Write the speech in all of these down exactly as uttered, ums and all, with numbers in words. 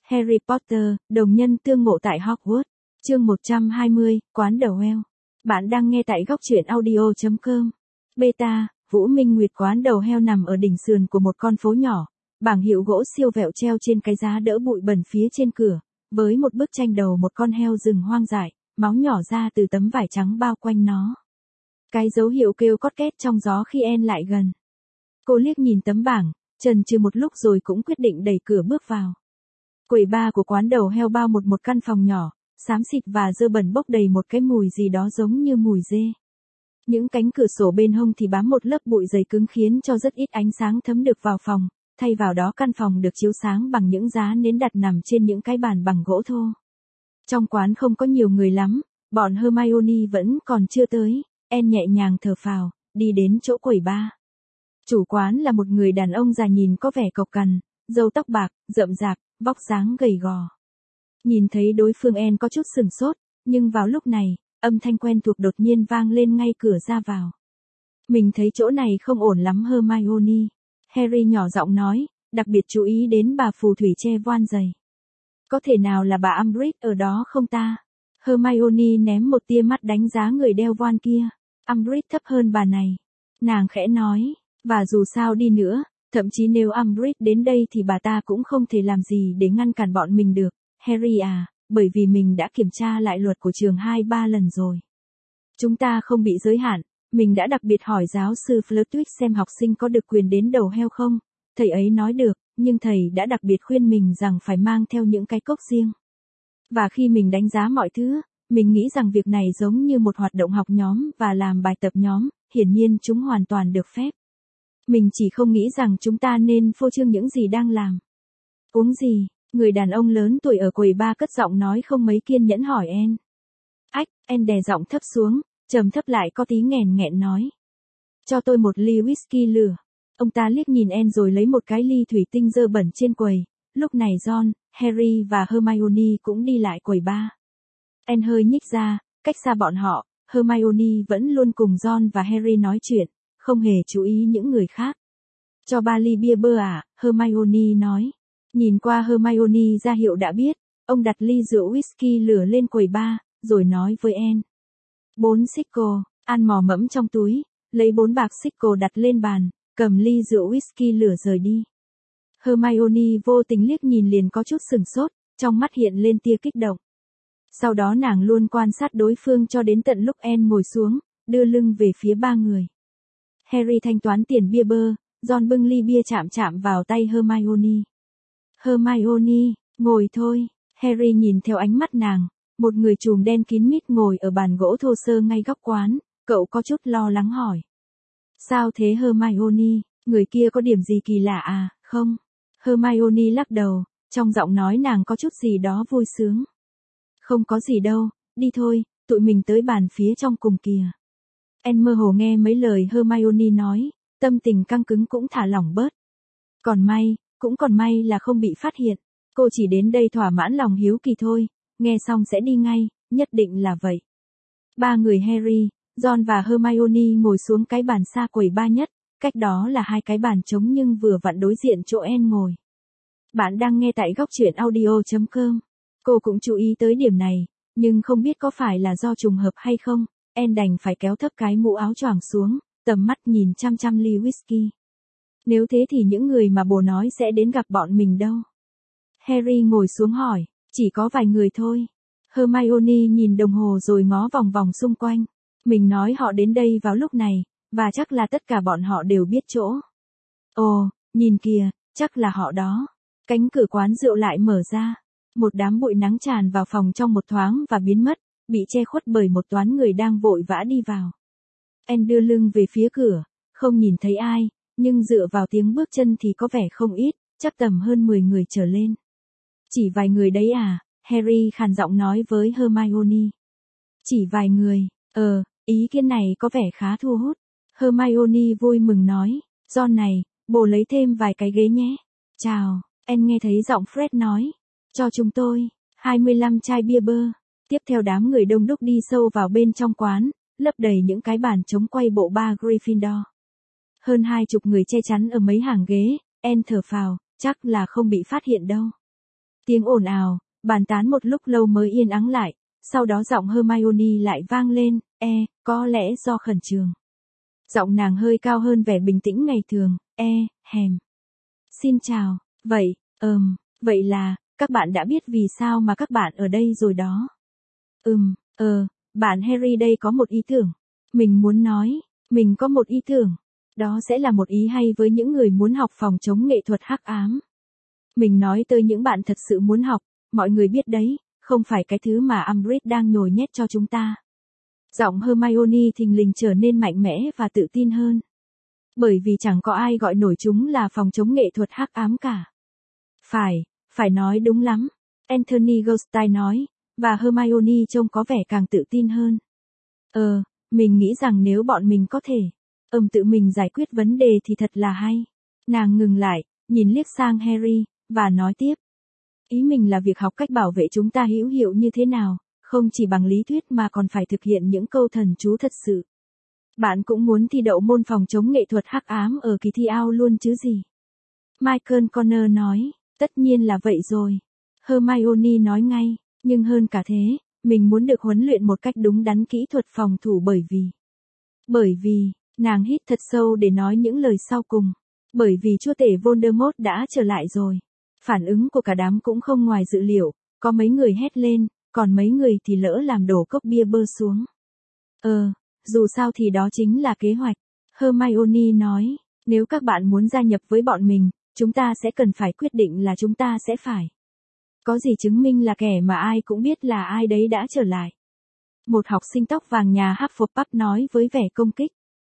Harry Potter, đồng nhân tương ngộ tại Hogwarts. Chương một trăm hai mươi, quán đầu heo. Bạn đang nghe tại góc truyện audio chấm com. Beta, Vũ Minh Nguyệt. Quán đầu heo nằm ở đỉnh sườn của một con phố nhỏ. Bảng hiệu gỗ siêu vẹo treo trên cái giá đỡ bụi bẩn phía trên cửa, với một bức tranh đầu một con heo rừng hoang dại, máu nhỏ ra từ tấm vải trắng bao quanh nó. Cái dấu hiệu kêu cót két trong gió khi Anne lại gần. Cô liếc nhìn tấm bảng, chần chừ một lúc rồi cũng quyết định đẩy cửa bước vào. Quầy bar của quán đầu heo bao một một căn phòng nhỏ, xám xịt và dơ bẩn bốc đầy một cái mùi gì đó giống như mùi dê. Những cánh cửa sổ bên hông thì bám một lớp bụi dày cứng khiến cho rất ít ánh sáng thấm được vào phòng, thay vào đó căn phòng được chiếu sáng bằng những giá nến đặt nằm trên những cái bàn bằng gỗ thô. Trong quán không có nhiều người lắm, bọn Hermione vẫn còn chưa tới. Anne nhẹ nhàng thở phào, đi đến chỗ quầy bar. Chủ quán là một người đàn ông già nhìn có vẻ cộc cằn, râu tóc bạc, rậm rạp, vóc dáng gầy gò. Nhìn thấy đối phương Anne có chút sửng sốt, nhưng vào lúc này, âm thanh quen thuộc đột nhiên vang lên ngay cửa ra vào. Mình thấy chỗ này không ổn lắm Hermione. Harry nhỏ giọng nói, đặc biệt chú ý đến bà phù thủy che voan dày. Có thể nào là bà Umbridge ở đó không ta? Hermione ném một tia mắt đánh giá người đeo voan kia. Umbridge thấp hơn bà này. Nàng khẽ nói, và dù sao đi nữa, thậm chí nếu Umbridge đến đây thì bà ta cũng không thể làm gì để ngăn cản bọn mình được. Harry à, bởi vì mình đã kiểm tra lại luật của trường hai ba lần rồi. Chúng ta không bị giới hạn. Mình đã đặc biệt hỏi giáo sư Flitwick xem học sinh có được quyền đến đầu heo không. Thầy ấy nói được, nhưng thầy đã đặc biệt khuyên mình rằng phải mang theo những cái cốc riêng. Và khi mình đánh giá mọi thứ, mình nghĩ rằng việc này giống như một hoạt động học nhóm và làm bài tập nhóm, hiển nhiên chúng hoàn toàn được phép. Mình chỉ không nghĩ rằng chúng ta nên phô trương những gì đang làm. Uống gì? Người đàn ông lớn tuổi ở quầy bar cất giọng nói không mấy kiên nhẫn hỏi Anne. Ách, Anne đè giọng thấp xuống, trầm thấp lại có tí nghèn nghẹn nói. Cho tôi một ly whisky lửa. Ông ta liếc nhìn Anne rồi lấy một cái ly thủy tinh dơ bẩn trên quầy. Lúc này Ron, Harry và Hermione cũng đi lại quầy bar. Anne hơi nhích ra, cách xa bọn họ. Hermione vẫn luôn cùng Ron và Harry nói chuyện, không hề chú ý những người khác. Cho ba ly bia bơ à, Hermione nói. Nhìn qua Hermione ra hiệu đã biết, ông đặt ly rượu whisky lửa lên quầy bar, rồi nói với Anne. Bốn sickle, Anne mò mẫm trong túi, lấy bốn bạc sickle đặt lên bàn, cầm ly rượu whisky lửa rời đi. Hermione vô tình liếc nhìn liền có chút sừng sốt, trong mắt hiện lên tia kích động. Sau đó nàng luôn quan sát đối phương cho đến tận lúc Anne ngồi xuống, đưa lưng về phía ba người. Harry thanh toán tiền bia bơ, Ron bưng ly bia chạm chạm vào tay Hermione. Hermione, ngồi thôi. Harry nhìn theo ánh mắt nàng, một người trùm đen kín mít ngồi ở bàn gỗ thô sơ ngay góc quán, cậu có chút lo lắng hỏi. Sao thế Hermione, người kia có điểm gì kỳ lạ à, không? Hermione lắc đầu, trong giọng nói nàng có chút gì đó vui sướng. Không có gì đâu, đi thôi, tụi mình tới bàn phía trong cùng kìa. Anne mơ hồ nghe mấy lời Hermione nói, tâm tình căng cứng cũng thả lỏng bớt. Còn may, cũng còn may là không bị phát hiện. Cô chỉ đến đây thỏa mãn lòng hiếu kỳ thôi, nghe xong sẽ đi ngay, nhất định là vậy. Ba người Harry, Ron và Hermione ngồi xuống cái bàn xa quầy bar nhất, cách đó là hai cái bàn trống nhưng vừa vặn đối diện chỗ Anne ngồi. Bạn đang nghe tại góc truyện audio chấm com. Cô cũng chú ý tới điểm này, nhưng không biết có phải là do trùng hợp hay không, Anne đành phải kéo thấp cái mũ áo choàng xuống, tầm mắt nhìn chăm chăm ly whisky. Nếu thế thì những người mà bồ nói sẽ đến gặp bọn mình đâu? Harry ngồi xuống hỏi, chỉ có vài người thôi. Hermione nhìn đồng hồ rồi ngó vòng vòng xung quanh. Mình nói họ đến đây vào lúc này, và chắc là tất cả bọn họ đều biết chỗ. Ồ, nhìn kìa, chắc là họ đó. Cánh cửa quán rượu lại mở ra. Một đám bụi nắng tràn vào phòng trong một thoáng và biến mất, bị che khuất bởi một toán người đang vội vã đi vào. Anne đưa lưng về phía cửa, không nhìn thấy ai, nhưng dựa vào tiếng bước chân thì có vẻ không ít, chắc tầm hơn mười người trở lên. Chỉ vài người đấy à, Harry khàn giọng nói với Hermione. Chỉ vài người, ờ, ý kiến này có vẻ khá thu hút. Hermione vui mừng nói, Ron này, bồ lấy thêm vài cái ghế nhé. Chào, Anne nghe thấy giọng Fred nói. Cho chúng tôi, hai mươi lăm chai bia bơ. Tiếp theo đám người đông đúc đi sâu vào bên trong quán, lấp đầy những cái bàn trống quay bộ ba Gryffindor. Hơn hai chục người che chắn ở mấy hàng ghế, Anne thở phào, chắc là không bị phát hiện đâu. Tiếng ồn ào, bàn tán một lúc lâu mới yên ắng lại, sau đó giọng Hermione lại vang lên, e, có lẽ do khẩn trương. Giọng nàng hơi cao hơn vẻ bình tĩnh ngày thường, e, hèm. Xin chào, vậy, ừm, vậy là, các bạn đã biết vì sao mà các bạn ở đây rồi đó. Ừm, ờ, bạn Harry đây có một ý tưởng. Mình muốn nói, mình có một ý tưởng. Đó sẽ là một ý hay với những người muốn học phòng chống nghệ thuật hắc ám. Mình nói tới những bạn thật sự muốn học, mọi người biết đấy, không phải cái thứ mà Umbridge đang nhồi nhét cho chúng ta. Giọng Hermione thình lình trở nên mạnh mẽ và tự tin hơn. Bởi vì chẳng có ai gọi nổi chúng là phòng chống nghệ thuật hắc ám cả. Phải, phải nói đúng lắm, Anthony Goldstein nói, và Hermione trông có vẻ càng tự tin hơn. Ờ, mình nghĩ rằng nếu bọn mình có thể, ừm tự mình giải quyết vấn đề thì thật là hay. Nàng ngừng lại, nhìn liếc sang Harry, và nói tiếp. Ý mình là việc học cách bảo vệ chúng ta hữu hiệu như thế nào, không chỉ bằng lý thuyết mà còn phải thực hiện những câu thần chú thật sự. Bạn cũng muốn thi đậu môn phòng chống nghệ thuật hắc ám ở kỳ thi ao luôn chứ gì? Michael Connor nói, tất nhiên là vậy rồi. Hermione nói ngay, nhưng hơn cả thế, mình muốn được huấn luyện một cách đúng đắn kỹ thuật phòng thủ bởi vì... Bởi vì, nàng hít thật sâu để nói những lời sau cùng. Bởi vì chúa tể Voldemort đã trở lại rồi. Phản ứng của cả đám cũng không ngoài dự liệu, có mấy người hét lên, còn mấy người thì lỡ làm đổ cốc bia bơ xuống. Ờ, dù sao thì đó chính là kế hoạch. Hermione nói, nếu các bạn muốn gia nhập với bọn mình, chúng ta sẽ cần phải quyết định là chúng ta sẽ phải. Có gì chứng minh là kẻ mà ai cũng biết là ai đấy đã trở lại. Một học sinh tóc vàng nhà Hufflepuff nói với vẻ công kích.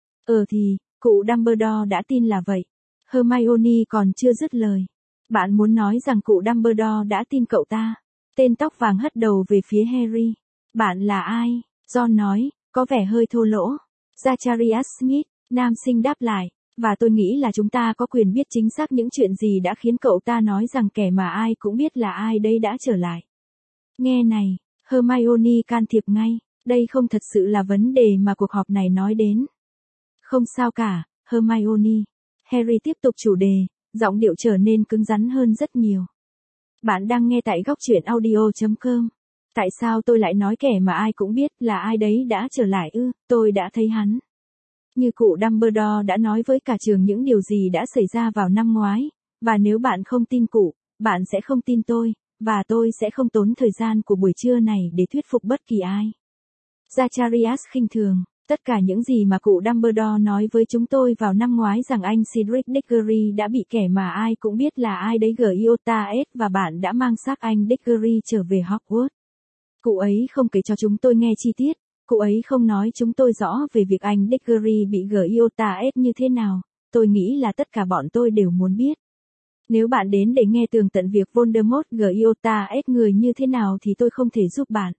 Ờ thì, cụ Dumbledore đã tin là vậy. Hermione còn chưa dứt lời. Bạn muốn nói rằng cụ Dumbledore đã tin cậu ta. Tên tóc vàng hất đầu về phía Harry. Bạn là ai? John nói, có vẻ hơi thô lỗ. Zacharias Smith, nam sinh đáp lại. Và tôi nghĩ là chúng ta có quyền biết chính xác những chuyện gì đã khiến cậu ta nói rằng kẻ mà ai cũng biết là ai đấy đã trở lại. Nghe này, Hermione can thiệp ngay. Đây không thật sự là vấn đề mà cuộc họp này nói đến. Không sao cả, Hermione. Harry tiếp tục chủ đề, giọng điệu trở nên cứng rắn hơn rất nhiều. Bạn đang nghe tại góc truyện audio chấm com. Tại sao tôi lại nói kẻ mà ai cũng biết là ai đấy đã trở lại ư, tôi đã thấy hắn. Như cụ Dumbledore đã nói với cả trường những điều gì đã xảy ra vào năm ngoái, và nếu bạn không tin cụ, bạn sẽ không tin tôi, và tôi sẽ không tốn thời gian của buổi trưa này để thuyết phục bất kỳ ai. Zacharias khinh thường, tất cả những gì mà cụ Dumbledore nói với chúng tôi vào năm ngoái rằng anh Cedric Diggory đã bị kẻ mà ai cũng biết là ai đấy Giota S và bạn đã mang xác anh Diggory trở về Hogwarts. Cụ ấy không kể cho chúng tôi nghe chi tiết, cụ ấy không nói chúng tôi rõ về việc anh Diggory bị Giota S như thế nào, tôi nghĩ là tất cả bọn tôi đều muốn biết. Nếu bạn đến để nghe tường tận việc Voldemort Giota S người như thế nào thì tôi không thể giúp bạn.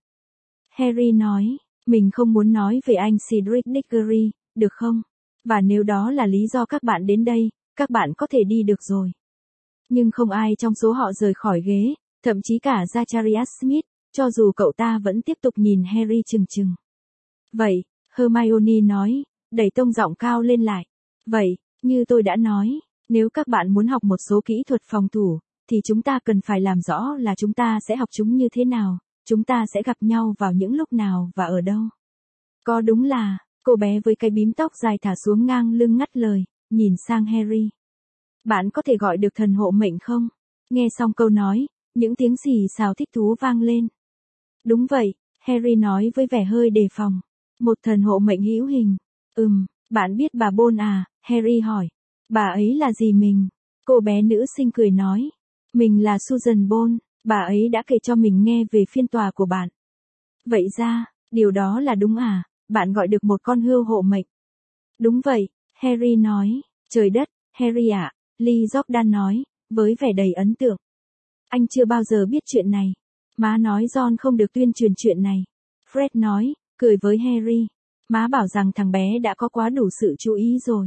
Harry nói. Mình không muốn nói về anh Cedric Diggory, được không? Và nếu đó là lý do các bạn đến đây, các bạn có thể đi được rồi. Nhưng không ai trong số họ rời khỏi ghế, thậm chí cả Zacharias Smith, cho dù cậu ta vẫn tiếp tục nhìn Harry chừng chừng. Vậy, Hermione nói, đẩy tông giọng cao lên lại. Vậy, như tôi đã nói, nếu các bạn muốn học một số kỹ thuật phòng thủ, thì chúng ta cần phải làm rõ là chúng ta sẽ học chúng như thế nào. Chúng ta sẽ gặp nhau vào những lúc nào và ở đâu. Có đúng là, cô bé với cái bím tóc dài thả xuống ngang lưng ngắt lời, nhìn sang Harry. Bạn có thể gọi được thần hộ mệnh không? Nghe xong câu nói, những tiếng xì xào thích thú vang lên. Đúng vậy, Harry nói với vẻ hơi đề phòng. Một thần hộ mệnh hữu hình. Ừm, bạn biết bà Bôn à? Harry hỏi. Bà ấy là gì mình? Cô bé nữ sinh cười nói. Mình là Susan Bôn. Bà ấy đã kể cho mình nghe về phiên tòa của bạn. Vậy ra, điều đó là đúng à, bạn gọi được một con hươu hộ mệnh. Đúng vậy, Harry nói. Trời đất, Harry ạ, Lee Jordan nói, với vẻ đầy ấn tượng. Anh chưa bao giờ biết chuyện này. Má nói John không được tuyên truyền chuyện này. Fred nói, cười với Harry. Má bảo rằng thằng bé đã có quá đủ sự chú ý rồi.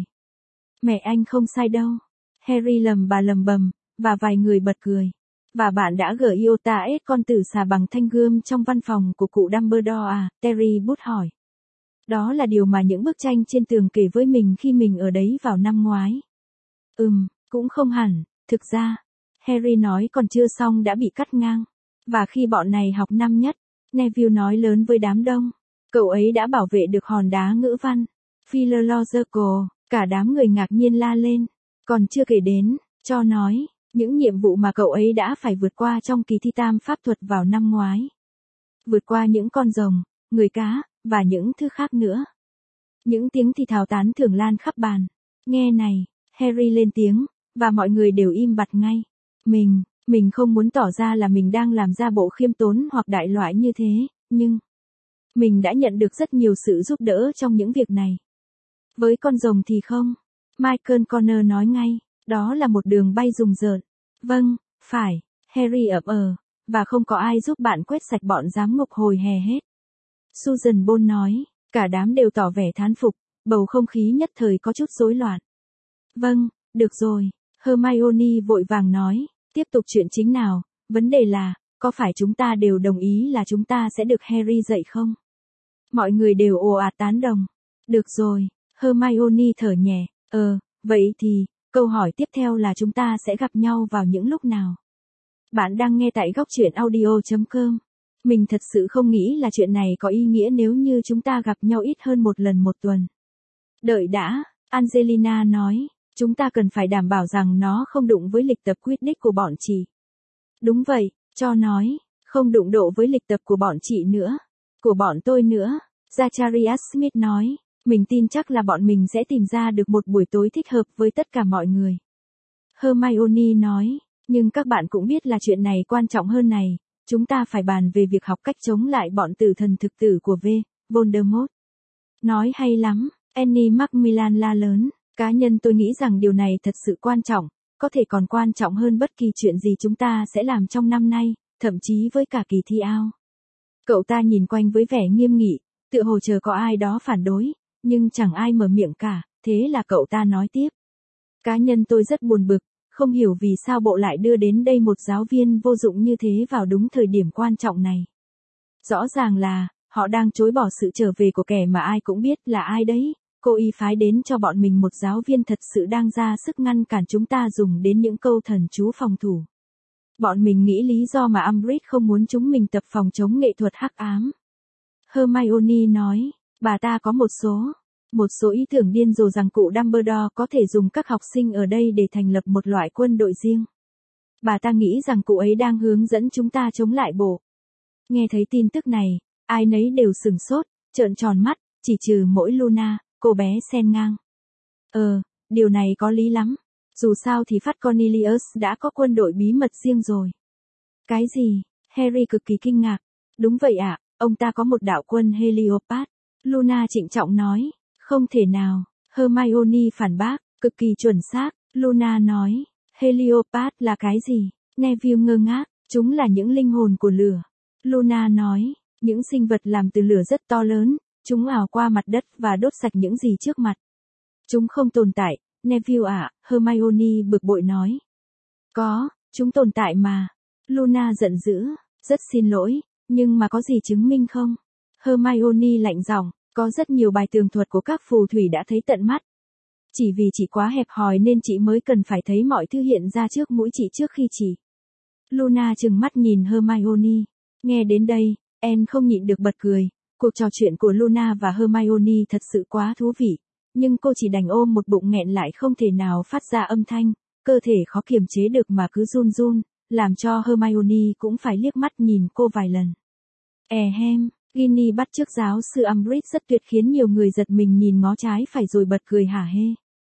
Mẹ anh không sai đâu. Harry lầm bà lầm bầm, và vài người bật cười. Và bạn đã gửi Iota S con tử xà bằng thanh gươm trong văn phòng của cụ Dumbledore à? Terry bút hỏi. Đó là điều mà những bức tranh trên tường kể với mình khi mình ở đấy vào năm ngoái. Ừm, cũng không hẳn, thực ra. Harry nói còn chưa xong đã bị cắt ngang. Và khi bọn này học năm nhất, Neville nói lớn với đám đông. Cậu ấy đã bảo vệ được hòn đá ngữ văn. Philological, cả đám người ngạc nhiên la lên. Còn chưa kể đến, cho nói, những nhiệm vụ mà cậu ấy đã phải vượt qua trong kỳ thi tam pháp thuật vào năm ngoái. Vượt qua những con rồng, người cá, và những thứ khác nữa. Những tiếng thì thào tán thưởng lan khắp bàn. Nghe này, Harry lên tiếng, và mọi người đều im bặt ngay. Mình, mình không muốn tỏ ra là mình đang làm ra bộ khiêm tốn hoặc đại loại như thế, nhưng mình đã nhận được rất nhiều sự giúp đỡ trong những việc này. Với con rồng thì không. Michael Connor nói ngay, đó là một đường bay rùng rợn. Vâng, phải, Harry ậm ờ, và không có ai giúp bạn quét sạch bọn giám ngục hồi hè hết. Susan Boyle nói, cả đám đều tỏ vẻ thán phục, bầu không khí nhất thời có chút rối loạn. Vâng, được rồi, Hermione vội vàng nói, tiếp tục chuyện chính nào, vấn đề là, có phải chúng ta đều đồng ý là chúng ta sẽ được Harry dạy không? Mọi người đều ồ ạt tán đồng. Được rồi, Hermione thở nhẹ, ờ, vậy thì, câu hỏi tiếp theo là chúng ta sẽ gặp nhau vào những lúc nào? Bạn đang nghe tại góc truyện audio chấm com. Mình thật sự không nghĩ là chuyện này có ý nghĩa nếu như chúng ta gặp nhau ít hơn một lần một tuần. Đợi đã, Angelina nói, chúng ta cần phải đảm bảo rằng nó không đụng với lịch tập Quidditch của bọn chị. Đúng vậy, cho nói, không đụng độ với lịch tập của bọn chị nữa. Của bọn tôi nữa, Zacharias Smith nói, mình tin chắc là bọn mình sẽ tìm ra được một buổi tối thích hợp với tất cả mọi người. Hermione nói, nhưng các bạn cũng biết là chuyện này quan trọng hơn này, chúng ta phải bàn về việc học cách chống lại bọn tử thần thực tử của V. Voldemort. Nói hay lắm, Annie Macmillan la lớn, cá nhân tôi nghĩ rằng điều này thật sự quan trọng, có thể còn quan trọng hơn bất kỳ chuyện gì chúng ta sẽ làm trong năm nay, thậm chí với cả kỳ thi ao. Cậu ta nhìn quanh với vẻ nghiêm nghị, tựa hồ chờ có ai đó phản đối, nhưng chẳng ai mở miệng cả, thế là cậu ta nói tiếp. Cá nhân tôi rất buồn bực, không hiểu vì sao bộ lại đưa đến đây một giáo viên vô dụng như thế vào đúng thời điểm quan trọng này. Rõ ràng là, họ đang chối bỏ sự trở về của kẻ mà ai cũng biết là ai đấy, cô y phái đến cho bọn mình một giáo viên thật sự đang ra sức ngăn cản chúng ta dùng đến những câu thần chú phòng thủ. Bọn mình nghĩ lý do mà Umbridge không muốn chúng mình tập phòng chống nghệ thuật hắc ám. Hermione nói, bà ta có một số, một số ý tưởng điên rồ rằng cụ Dumbledore có thể dùng các học sinh ở đây để thành lập một loại quân đội riêng. Bà ta nghĩ rằng cụ ấy đang hướng dẫn chúng ta chống lại bộ. Nghe thấy tin tức này, ai nấy đều sửng sốt, trợn tròn mắt, chỉ trừ mỗi Luna, cô bé xen ngang. Ờ, điều này có lý lắm. Dù sao thì Phát Cornelius đã có quân đội bí mật riêng rồi. Cái gì? Harry cực kỳ kinh ngạc. Đúng vậy ạ, ông ta có một đạo quân Heliopat. Luna trịnh trọng nói. Không thể nào. Hermione phản bác, cực kỳ chuẩn xác. Luna nói. Heliopat là cái gì? Neville ngơ ngác. Chúng là những linh hồn của lửa. Luna nói. Những sinh vật làm từ lửa rất to lớn. Chúng ảo qua mặt đất và đốt sạch những gì trước mặt. Chúng không tồn tại. Neville ạ, à, Hermione bực bội nói. Có, chúng tồn tại mà. Luna giận dữ, rất xin lỗi, nhưng mà có gì chứng minh không? Hermione lạnh giọng, có rất nhiều bài tường thuật của các phù thủy đã thấy tận mắt. Chỉ vì chị quá hẹp hòi nên chị mới cần phải thấy mọi thứ hiện ra trước mũi chị trước khi chị. Luna trừng mắt nhìn Hermione. Nghe đến đây, Anne không nhịn được bật cười. Cuộc trò chuyện của Luna và Hermione thật sự quá thú vị. Nhưng cô chỉ đành ôm một bụng nghẹn lại không thể nào phát ra âm thanh, cơ thể khó kiềm chế được mà cứ run run, làm cho Hermione cũng phải liếc mắt nhìn cô vài lần. Ehem, Ginny bắt chước giáo sư Umbridge rất tuyệt khiến nhiều người giật mình nhìn ngó trái phải rồi bật cười hả hê.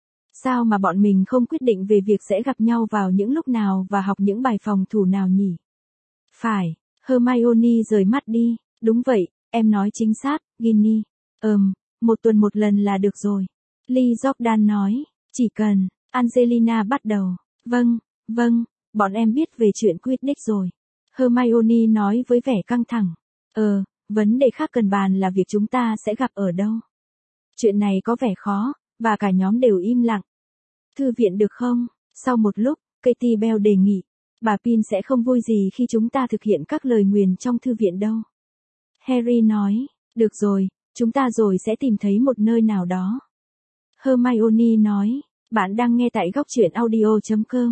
Sao mà bọn mình không quyết định về việc sẽ gặp nhau vào những lúc nào và học những bài phòng thủ nào nhỉ? Phải, Hermione rời mắt đi, đúng vậy, em nói chính xác, Ginny. Ừm. Một tuần một lần là được rồi. Lee Jordan nói, chỉ cần, Angelina bắt đầu. Vâng, vâng, bọn em biết về chuyện Quidditch rồi. Hermione nói với vẻ căng thẳng. Ờ, vấn đề khác cần bàn là việc chúng ta sẽ gặp ở đâu. Chuyện này có vẻ khó, và cả nhóm đều im lặng. Thư viện được không? Sau một lúc, Katie Bell đề nghị. Bà Pin sẽ không vui gì khi chúng ta thực hiện các lời nguyền trong thư viện đâu. Harry nói, được rồi. Chúng ta rồi sẽ tìm thấy một nơi nào đó. Hermione nói, bạn đang nghe tại góc truyện audio chấm com.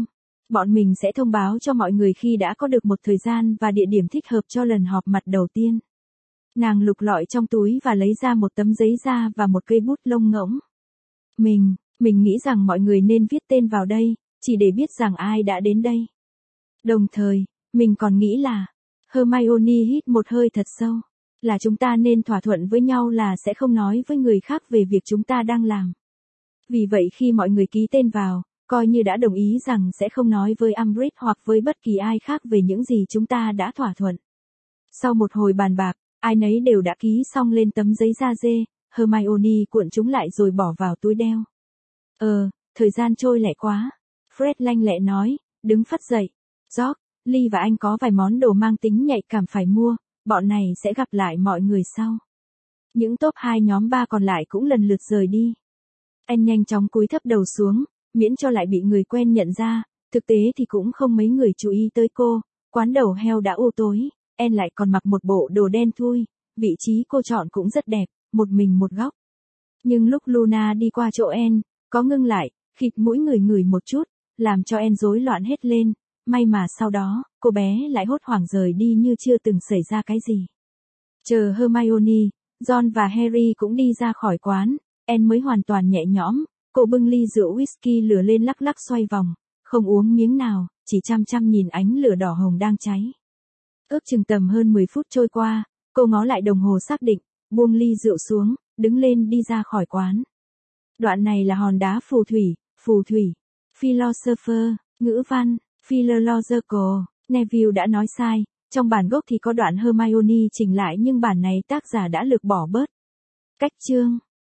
Bọn mình sẽ thông báo cho mọi người khi đã có được một thời gian và địa điểm thích hợp cho lần họp mặt đầu tiên. Nàng lục lọi trong túi và lấy ra một tấm giấy da và một cây bút lông ngỗng. Mình, mình nghĩ rằng mọi người nên viết tên vào đây, chỉ để biết rằng ai đã đến đây. Đồng thời, mình còn nghĩ là, Hermione hít một hơi thật sâu, là chúng ta nên thỏa thuận với nhau là sẽ không nói với người khác về việc chúng ta đang làm. Vì vậy khi mọi người ký tên vào, coi như đã đồng ý rằng sẽ không nói với Umbridge hoặc với bất kỳ ai khác về những gì chúng ta đã thỏa thuận. Sau một hồi bàn bạc, ai nấy đều đã ký xong lên tấm giấy da dê, Hermione cuộn chúng lại rồi bỏ vào túi đeo. Ờ, thời gian trôi lẹ quá. Fred lanh lẹ nói, đứng phắt dậy. George, Lee và anh có vài món đồ mang tính nhạy cảm phải mua, bọn này sẽ gặp lại mọi người sau. Những top hai nhóm ba còn lại cũng lần lượt rời đi. Anh nhanh chóng cúi thấp đầu xuống, miễn cho lại bị người quen nhận ra, thực tế thì cũng không mấy người chú ý tới cô, quán đầu heo đã u tối, Anne lại còn mặc một bộ đồ đen thui, vị trí cô chọn cũng rất đẹp, một mình một góc. Nhưng lúc Luna đi qua chỗ Anne, có ngưng lại, khịt mũi ngửi ngửi một chút, làm cho Anne rối loạn hết lên, may mà sau đó, cô bé lại hốt hoảng rời đi như chưa từng xảy ra cái gì. Chờ Hermione, Ron và Harry cũng đi ra khỏi quán, Anne mới hoàn toàn nhẹ nhõm, cô bưng ly rượu whisky lửa lên lắc lắc xoay vòng, không uống miếng nào, chỉ chăm chăm nhìn ánh lửa đỏ hồng đang cháy. Ước chừng tầm hơn mười phút trôi qua, cô ngó lại đồng hồ xác định, buông ly rượu xuống, đứng lên đi ra khỏi quán. Đoạn này là hòn đá phù thủy, phù thủy, philosopher, ngữ văn, philological, Neville đã nói sai, trong bản gốc thì có đoạn Hermione chỉnh lại nhưng bản này tác giả đã lược bỏ bớt. Cách chương